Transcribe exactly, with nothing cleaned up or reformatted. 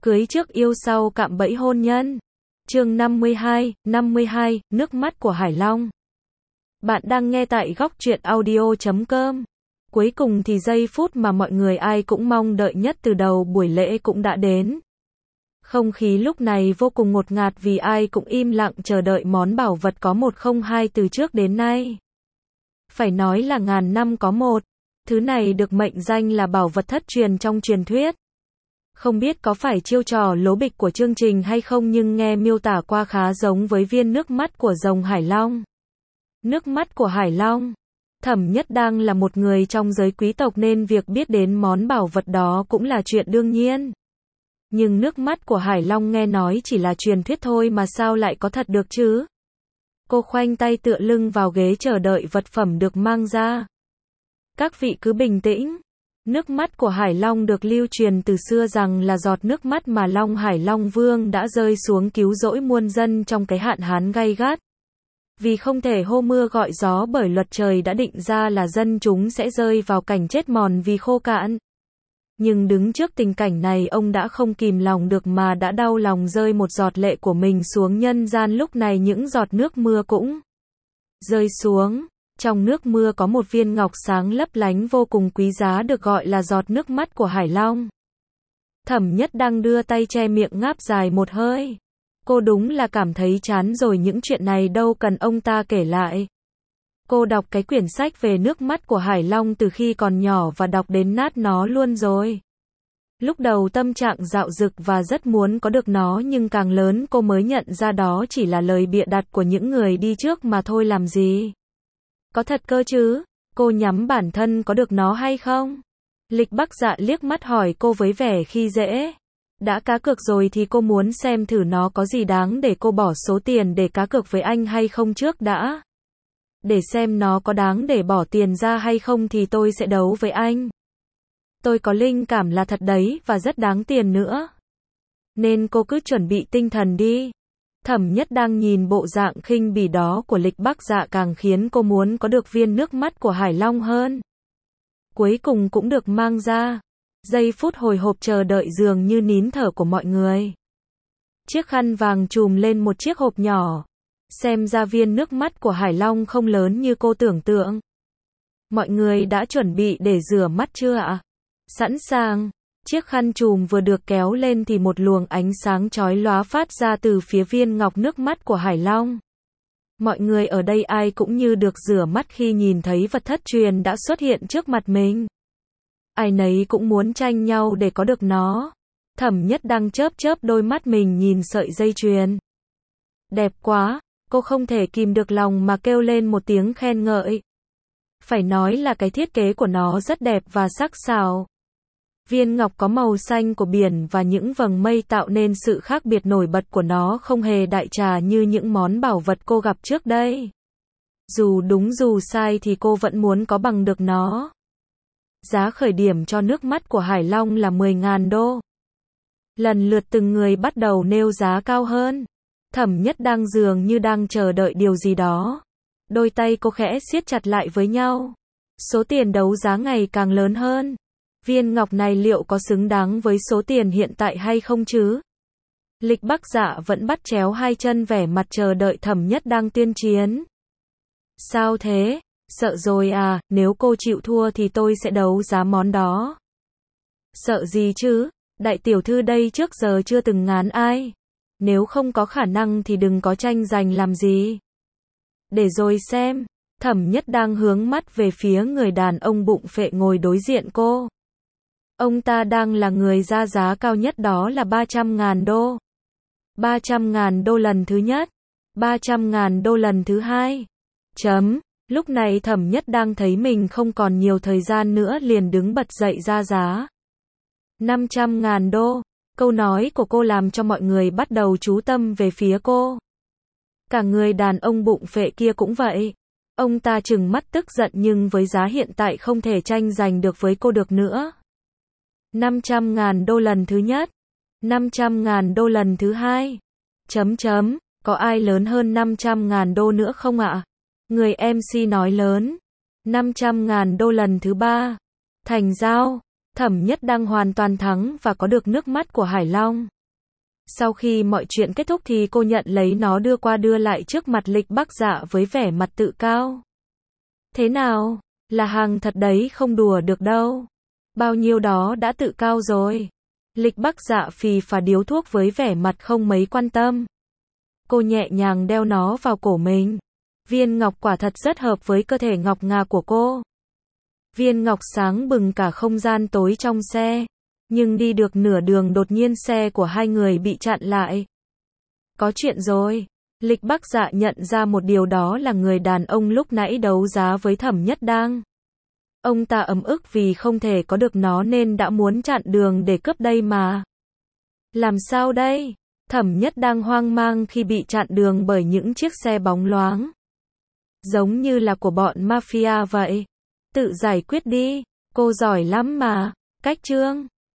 Cưới trước yêu sau cạm bẫy hôn nhân. Chương năm mươi hai, năm mươi hai, nước mắt của Hải Long. Bạn đang nghe tại góc truyện audio chấm com. Cuối cùng thì giây phút mà mọi người ai cũng mong đợi nhất từ đầu buổi lễ cũng đã đến. Không khí lúc này vô cùng ngột ngạt vì ai cũng im lặng chờ đợi món bảo vật có một không hai từ trước đến nay. Phải nói là ngàn năm có một. Thứ này được mệnh danh là bảo vật thất truyền trong truyền thuyết. Không biết có phải chiêu trò lố bịch của chương trình hay không nhưng nghe miêu tả qua khá giống với viên nước mắt của rồng Hải Long. Nước mắt của Hải Long. Thẩm Nhất Đăng là một người trong giới quý tộc nên việc biết đến món bảo vật đó cũng là chuyện đương nhiên. Nhưng nước mắt của Hải Long nghe nói chỉ là truyền thuyết thôi mà sao lại có thật được chứ? Cô khoanh tay tựa lưng vào ghế chờ đợi vật phẩm được mang ra. Các vị cứ bình tĩnh. Nước mắt của Hải Long được lưu truyền từ xưa rằng là giọt nước mắt mà Long Hải Long Vương đã rơi xuống cứu rỗi muôn dân trong cái hạn hán gay gắt. Vì không thể hô mưa gọi gió bởi luật trời đã định ra là dân chúng sẽ rơi vào cảnh chết mòn vì khô cạn. Nhưng đứng trước tình cảnh này ông đã không kìm lòng được mà đã đau lòng rơi một giọt lệ của mình xuống nhân gian. Lúc này những giọt nước mưa cũng rơi xuống. Trong nước mưa có một viên ngọc sáng lấp lánh vô cùng quý giá được gọi là giọt nước mắt của Hải Long. Thẩm Nhất Đăng đưa tay che miệng ngáp dài một hơi. Cô đúng là cảm thấy chán rồi, những chuyện này đâu cần ông ta kể lại. Cô đọc cái quyển sách về nước mắt của Hải Long từ khi còn nhỏ và đọc đến nát nó luôn rồi. Lúc đầu tâm trạng dạo dực và rất muốn có được nó nhưng càng lớn cô mới nhận ra đó chỉ là lời bịa đặt của những người đi trước mà thôi làm gì. Có thật cơ chứ? Cô nhắm bản thân có được nó hay không? Lịch Bắc Dạ liếc mắt hỏi cô với vẻ khi dễ. Đã cá cược rồi thì cô muốn xem thử nó có gì đáng để cô bỏ số tiền để cá cược với anh hay không trước đã. Để xem nó có đáng để bỏ tiền ra hay không thì tôi sẽ đấu với anh. Tôi có linh cảm là thật đấy và rất đáng tiền nữa. Nên cô cứ chuẩn bị tinh thần đi. Thẩm Nhất Đăng nhìn bộ dạng khinh bỉ đó của Lịch Bắc Dạ càng khiến cô muốn có được viên nước mắt của Hải Long hơn. Cuối cùng cũng được mang ra. Giây phút hồi hộp chờ đợi dường như nín thở của mọi người. Chiếc khăn vàng trùm lên một chiếc hộp nhỏ. Xem ra viên nước mắt của Hải Long không lớn như cô tưởng tượng. Mọi người đã chuẩn bị để rửa mắt chưa ạ? Sẵn sàng. Chiếc khăn trùm vừa được kéo lên thì một luồng ánh sáng chói lóa phát ra từ phía viên ngọc nước mắt của Hải Long. Mọi người ở đây ai cũng như được rửa mắt khi nhìn thấy vật thất truyền đã xuất hiện trước mặt mình. Ai nấy cũng muốn tranh nhau để có được nó. Thẩm Nhất Đăng chớp chớp đôi mắt mình nhìn sợi dây chuyền. Đẹp quá, cô không thể kìm được lòng mà kêu lên một tiếng khen ngợi. Phải nói là cái thiết kế của nó rất đẹp và sắc sảo. Viên ngọc có màu xanh của biển và những vầng mây tạo nên sự khác biệt nổi bật của nó không hề đại trà như những món bảo vật cô gặp trước đây. Dù đúng dù sai thì cô vẫn muốn có bằng được nó. Giá khởi điểm cho nước mắt của Hải Long là mười nghìn đô. Lần lượt từng người bắt đầu nêu giá cao hơn. Thẩm Nhất Đăng dường như đang chờ đợi điều gì đó. Đôi tay cô khẽ siết chặt lại với nhau. Số tiền đấu giá ngày càng lớn hơn. Viên ngọc này liệu có xứng đáng với số tiền hiện tại hay không chứ? Lịch Bắc Dạ vẫn bắt chéo hai chân vẻ mặt chờ đợi Thẩm Nhất Đăng tuyên chiến. Sao thế? Sợ rồi à, nếu cô chịu thua thì tôi sẽ đấu giá món đó. Sợ gì chứ? Đại tiểu thư đây trước giờ chưa từng ngán ai. Nếu không có khả năng thì đừng có tranh giành làm gì. Để rồi xem. Thẩm Nhất Đăng hướng mắt về phía người đàn ông bụng phệ ngồi đối diện cô. Ông ta đang là người ra giá cao nhất, đó là ba trăm nghìn đô. ba trăm nghìn đô lần thứ nhất. ba trăm nghìn đô lần thứ hai. Chấm. Lúc này Thẩm Nhất Đăng thấy mình không còn nhiều thời gian nữa liền đứng bật dậy ra giá. năm trăm nghìn đô. Câu nói của cô làm cho mọi người bắt đầu chú tâm về phía cô. Cả người đàn ông bụng phệ kia cũng vậy. Ông ta trừng mắt tức giận nhưng với giá hiện tại không thể tranh giành được với cô được nữa. năm trăm nghìn đô lần thứ nhất. năm trăm nghìn đô lần thứ hai. Chấm chấm. Có ai lớn hơn năm trăm nghìn đô nữa không ạ? Người em xê nói lớn. năm trăm nghìn đô lần thứ ba. Thành giao. Thẩm Nhất Đăng hoàn toàn thắng và có được nước mắt của Hải Long. Sau khi mọi chuyện kết thúc thì cô nhận lấy nó đưa qua đưa lại trước mặt Lịch Bắc Dạ với vẻ mặt tự cao. Thế nào? Là hàng thật đấy, không đùa được đâu. Bao nhiêu đó đã tự cao rồi. Lịch Bắc Dạ phì phà điếu thuốc với vẻ mặt không mấy quan tâm. Cô nhẹ nhàng đeo nó vào cổ mình. Viên ngọc quả thật rất hợp với cơ thể ngọc ngà của cô. Viên ngọc sáng bừng cả không gian tối trong xe. Nhưng đi được nửa đường đột nhiên xe của hai người bị chặn lại. Có chuyện rồi. Lịch Bắc Dạ nhận ra một điều, đó là người đàn ông lúc nãy đấu giá với Thẩm Nhất Đang. Ông ta ấm ức vì không thể có được nó nên đã muốn chặn đường để cướp đây mà. Làm sao đây? Thẩm Nhất Đang hoang mang khi bị chặn đường bởi những chiếc xe bóng loáng. Giống như là của bọn mafia vậy. Tự giải quyết đi, cô giỏi lắm mà. Cách Trương